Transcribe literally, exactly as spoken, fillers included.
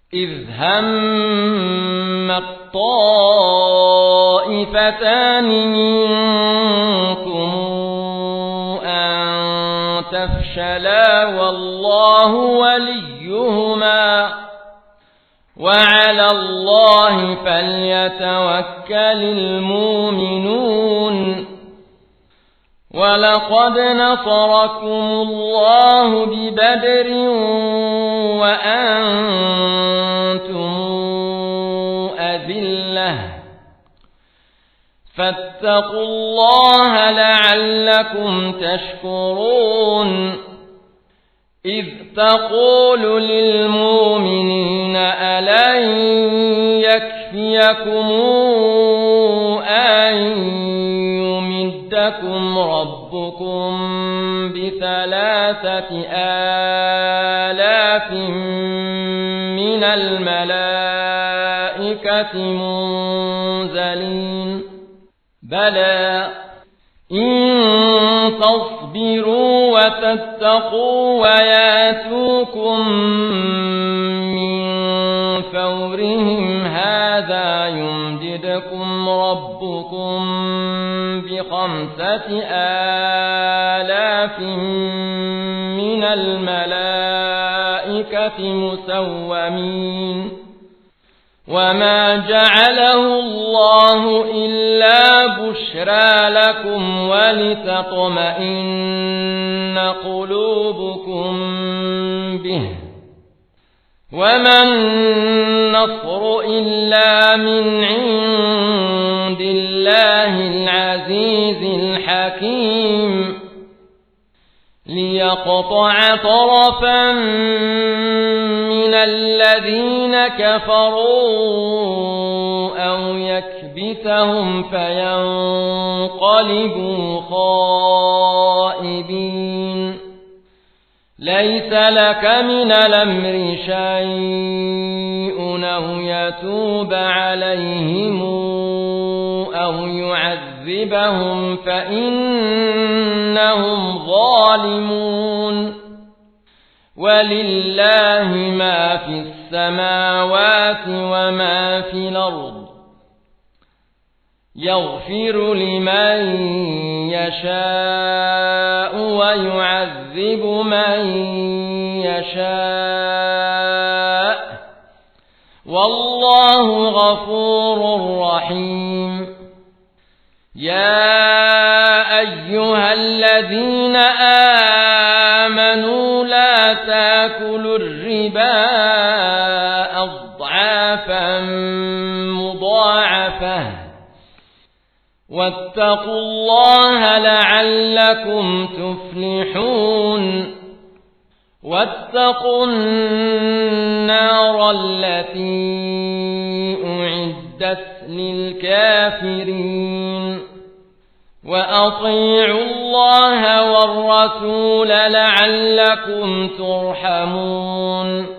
إذ هم الطائفتان منكم أن تفشلا والله وليهما وعلى الله فليتوكل المؤمنون ولقد نصركم الله ببدر وأنتم أذلة فاتقوا الله لعلكم تشكرون إذ تقول للمؤمنين ألن يكفيكم أن يمدكم ربكم بثلاثة آلاف من الملائكة منزلين بلى إن تصبروا وتتقوا وياتوكم من فورهم هذا يمددكم ربكم بخمسة آلاف من الملائكة مسومين وما جعله الله إلا بشرى لكم ولتطمئن قلوبكم به وما النصر إلا من عند الله العزيز الحكيم ليقطع طرفا من الذين كفروا أو يكبتهم فينقلبوا خائبين ليس لك من الأمر شيء أو يتوب عليهم أو يعذبهم فإنهم ظالمون ولله ما في السماوات وما في الأرض يغفر لمن يشاء ويعذب من يشاء والله غفور رحيم يا أيها الذين آمنوا لا تأكلوا الربا أضعافا مضاعفة واتقوا الله لعلكم تفلحون واتقوا النار التي أعدت للكافرين وأطيعوا الله والرسول لعلكم ترحمون